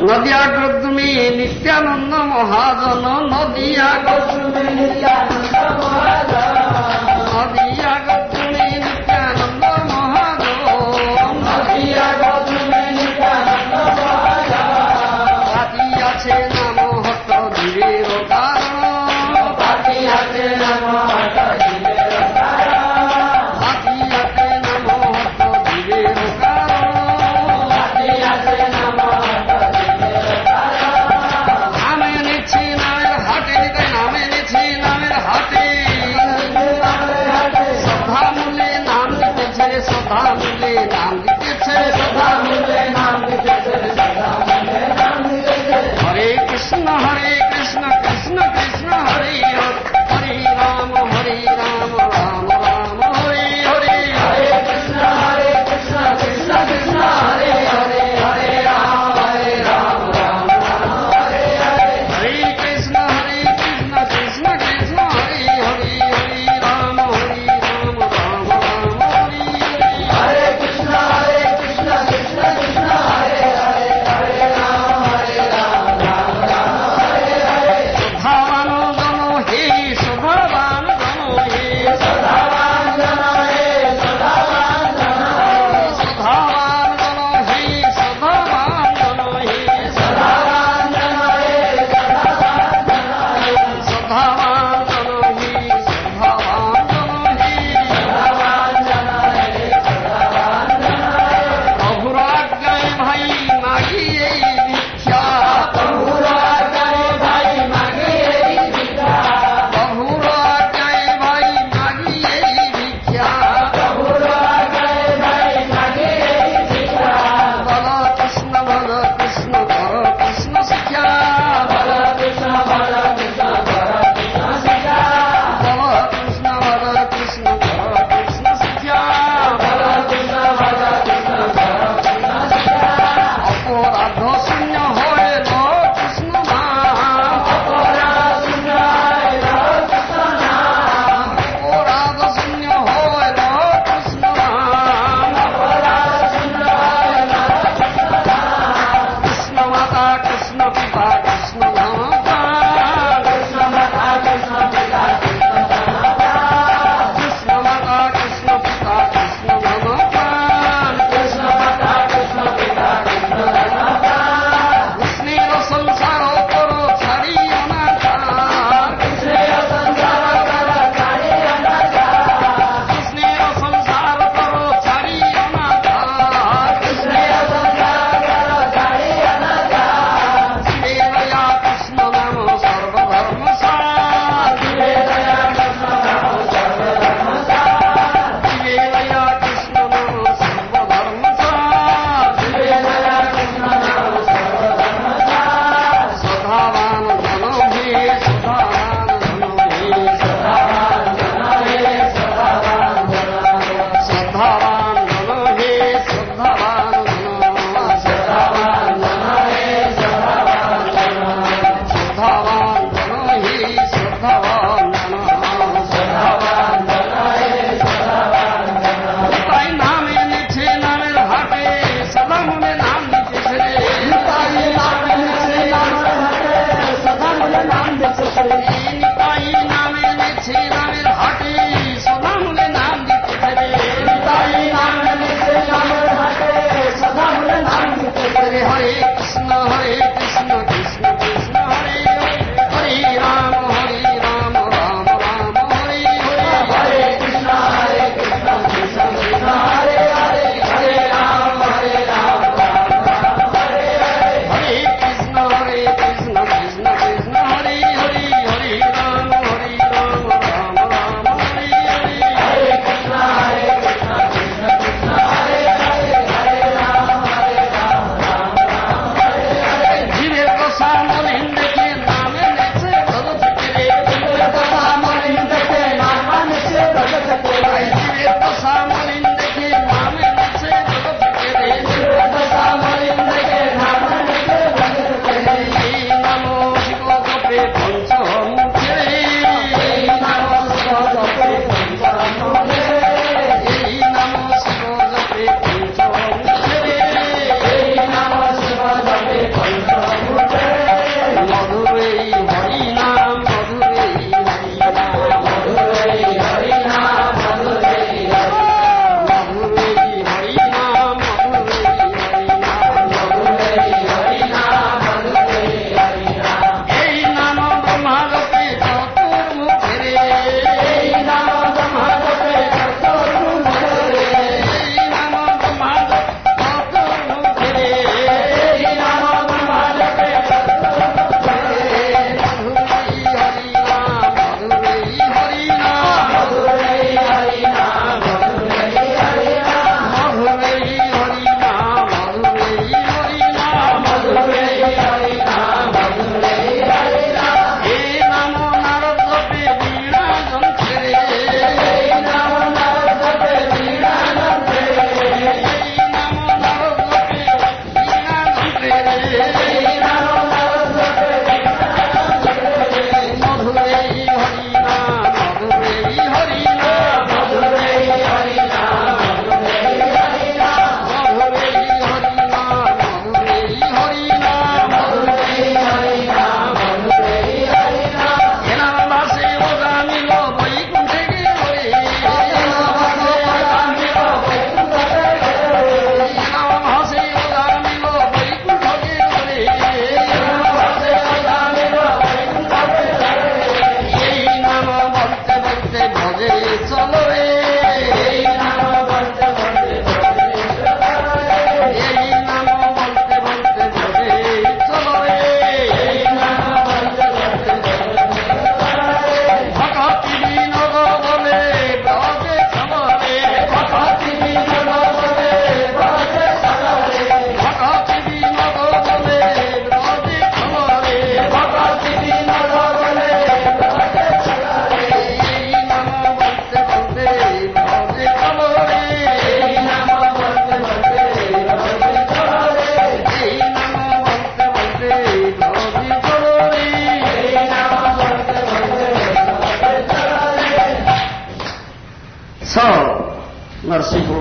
নদিয়াগো তুমি নিত্যানন্দ মহাজন, নদিয়াগো তুমি নিত্যানন্দ মহাজন, নদিয়াগো তুমি নিত্যানন্দ মহাজন, নদিয়াগো তুমি নিত্যানন্দ মহাজন। পাতি আছে নাম হত ধীরের কারণ, পাতি আছে নাম হত ধীরের কারণ, পাতি আছে নাম হত ধীরের কারণ, পাতি আছে নাম হত ধীরের কারণ। নামে নিচ্ছি নামের হাটে, নামে নিচ্ছি নামের হাটে, শ্রদ্ধা মূল্যে নাম দিতেছে, শ্রদ্ধা মূল্যে নাম দিতেছে, শ্রদ্ধা মূল্যে নাম দিতেছে, শ্রদ্ধা মূল্যে নাম দিতেছে। হরে কৃষ্ণ কৃষ্ণ কৃষ্ণ হরে হরে রাম রাম রাম হরে হরে, হরে কৃষ্ণ কৃষ্ণ কৃষ্ণ হরে হরে, হরে রাম রাম রাম হরে হরে। হরে কৃষ্ণ কৃষ্ণ কৃষ্ণ হরে হরে, হরে রাম রাম রাম হরে হরে। হরে কৃষ্ণ কৃষ্ণ কৃষ্ণ হরে হরে, হরে রাম রাম রাম হরে হরে। শোভাবান জন হে, শোভাবান জন হে, শোভাবান জন হে, শোভাবান জন হে, শোভাবান জন হে, শোভাবান জন হে, শোভাবান জন হে, শোভাবান জন হে, শোভাবান জন হে, শোভাবান জন হে, শোভাবান জন হে, শোভাবান জন হে। প্রভুর আজ্ঞায় ভাই মাগি এই ভিক্ষা, প্রভুর আজ্ঞায় ভাই মাগি এই ভিক্ষা, প্রভুর আজ্ঞায় ভাই মাগি এই ভিক্ষা, প্রভুর আজ্ঞায় ভাই মাগি এই ভিক্ষা। বল কৃষ্ণ কর কৃষ্ণ শিক্ষা, বল কৃষ্ণ কর কৃষ্ণ শিক্ষা, বল কৃষ্ণ কর কৃষ্ণ শিক্ষা, বল কৃষ্ণ কর কৃষ্ণ শিক্ষা। অপরাধ শূন্য হয় কৃষ্ণ নাম, অপরাধ শূন্য হয় কৃষ্ণ নাম, অপরাধ শূন্য হয় কৃষ্ণ নাম, অপরাধ শূন্য হয় কৃষ্ণ নাম। কৃষ্ণ মাতা কৃষ্ণ পিতা কৃষ্ণ মাতা, কৃষ্ণ মাতা কৃষ্ণ পিতা কৃষ্ণ মাতা, কৃষ্ণ মাতা কৃষ্ণ পিতা কৃষ্ণ মাতা, কৃষ্ণ মাতা কৃষ্ণ পিতা কৃষ্ণ মাতা। কৃষ্ণের সংসার করো ছাড়িও না ছাড়, কৃষ্ণের সংসার করো ছাড়িও না ছাড়, কৃষ্ণের সংসার করো ছাড়িও না ছাড়, কৃষ্ণের সংসার করো ছাড়িও না ছাড়। শিবের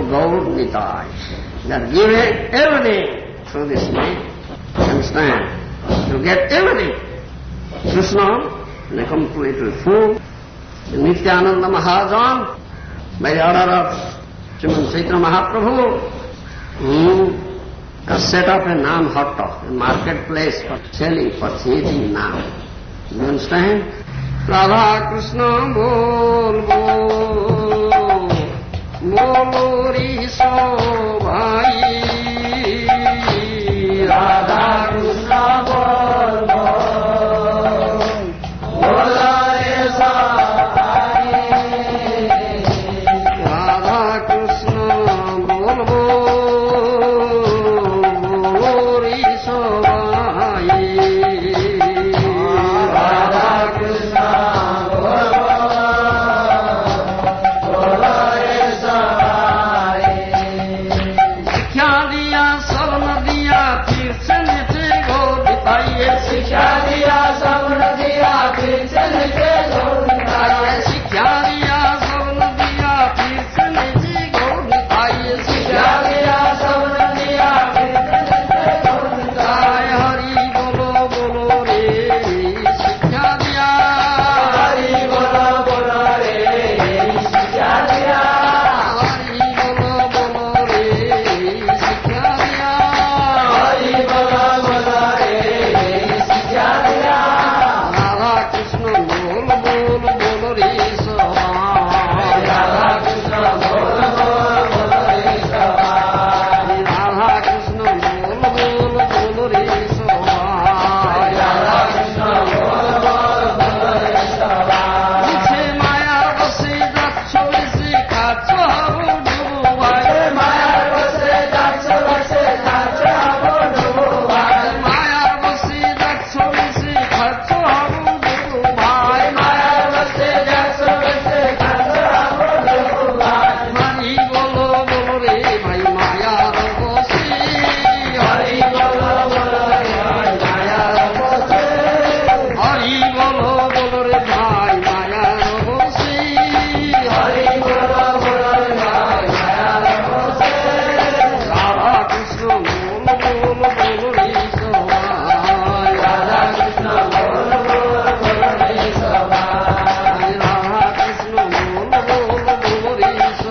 Gaur Nitai. They are given everything through this way. Understand? You get everything. Krishna, in a completely full, Nityananda Mahajan, by the order of Srimad Chaitanya Mahaprabhu, has set up a Nam Hatta, a marketplace for selling, for changing Nam. You understand? Radha Krishna bol bol, bol Risho bhai. Radha Krishna bol bol, bol Risho bhai. Radha Krishna bol bol, bol Risho bhai. Radha Krishna bol bol, bol Risho bhai. Sikha diya sabna diya, phir se niche gaur bitaiye. Sikha diya sabna diya, phir se niche gaur bitaiye. Sikha diya sabna diya, phir se niche gaur bitaiye. Sikha diya sabna diya, phir se niche gaur bitaiye. Hari bolo bolo re, sikha diya. Hari bolo bolo re, sikha diya. Hari bolo bolo re, sikha diya. Hari bolo bolo re, sikha diya. Radha Krishna bol bol bol re sabhai. Radha Krishna bol bol bol re sabhai. Radha Krishna bol bol bol re sabhai. Radha Krishna bol bol bol re sabhai. Niche mayar bose যাচ্ছ এসে খাচ্ছ হবো ডুবো ভাই। মায়ার বসে যাচ্ছ এসে খাচ্ছ হবো ডুবো ভাই। মায়ার বসে যাচ্ছ এসে খাচ্ছ হবো ডুবো ভাই। মায়ার বসে যাচ্ছ এসে খাচ্ছ হবো ডুবো ভাই। হরি বলো বলো রে ভাই মায়ার বসে। হরি বলো বলো রে ভাই মায়ার বসে। হরি বলো বলো রে ভাই মায়ার বসে। হরি বলো বলো রে ভাই মায়ার বসে। রাধা কৃষ্ণ বল বল বল রে সবাই। রাধা কৃষ্ণ বল বল বল রে সবাই। রাধা কৃষ্ণ বল বল বল রে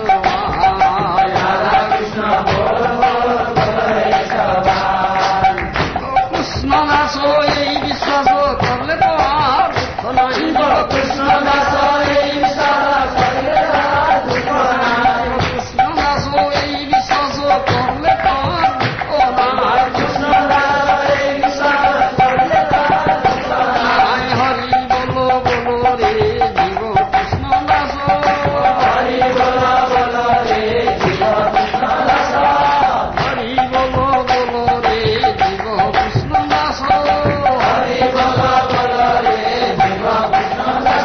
সবাই। রাধা কৃষ্ণ বল বল বল রে সবাই। কৃষ্ণ দাস এই বিশ্বাস করলে তো আর দুঃখ নাই। কৃষ্ণ দাস এই বিশ্বাস করলে তো আর দুঃখ নাই। কৃষ্ণ দাস এই বিশ্বাস করলে তো আর দুঃখ নাই। কৃষ্ণ দাস এই বিশ্বাস করলে তো আর দুঃখ নাই। হরি বলো বলো রে জীব কৃষ্ণ দাস। হরি বলো বলো রে জীব কৃষ্ণ দাস। হরি বলো বলো রে জীব কৃষ্ণ দাস। হরি বলো বলো রে জীব কৃষ্ণ দাস।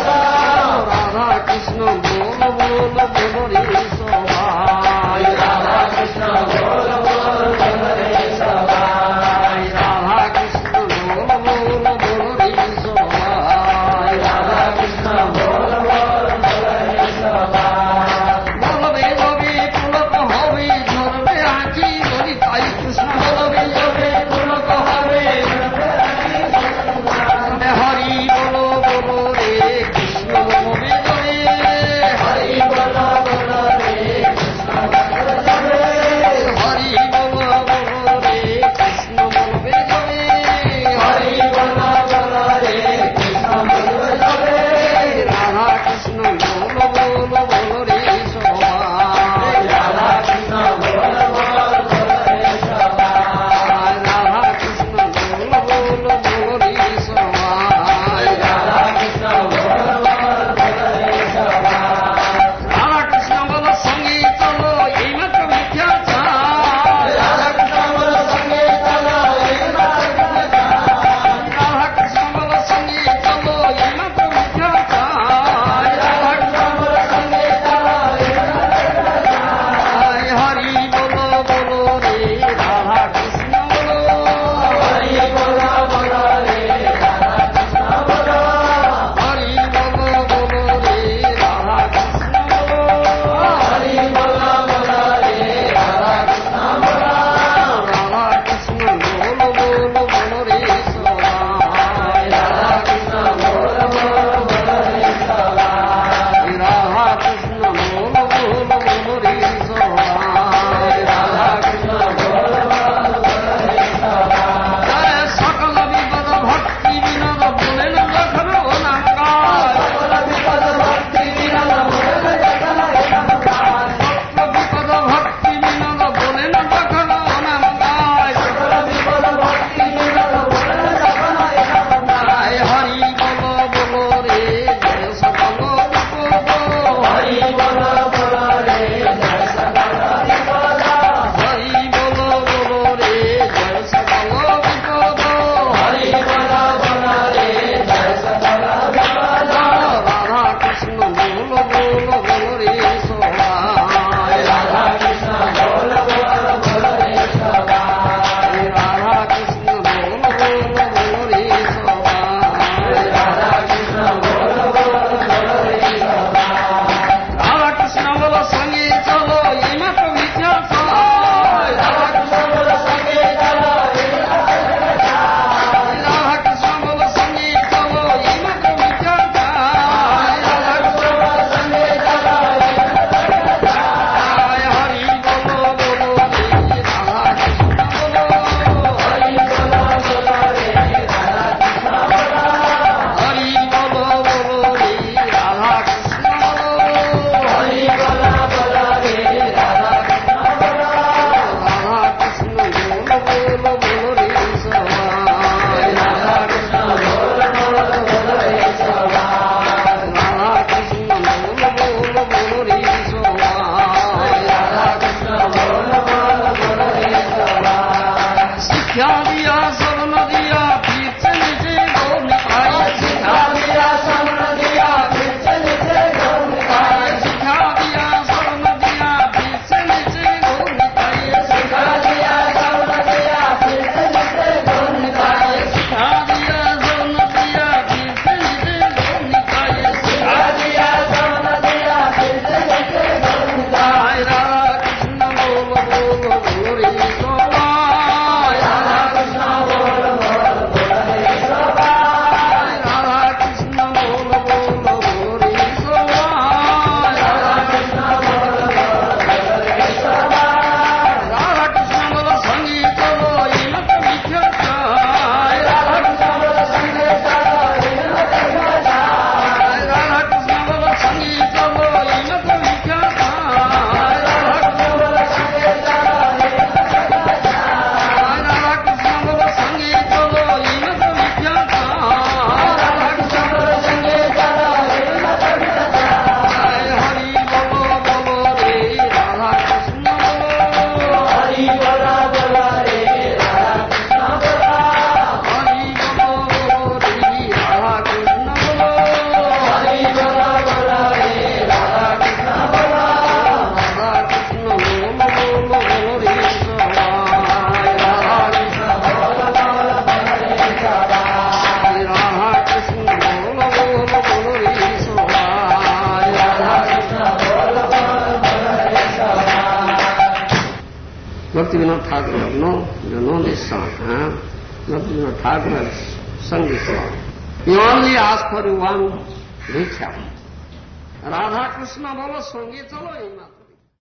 राधा कृष्ण बोल बोल बोल रे सोहाय राधा कृष्ण बोल बोल बोल रे सोहाय Bhakti Vinod Thakur you know this song, huh? Bhakti Vinod Thakur has sung this song. You only ask for one rickshaw. Radha Krishna bolo sange chalo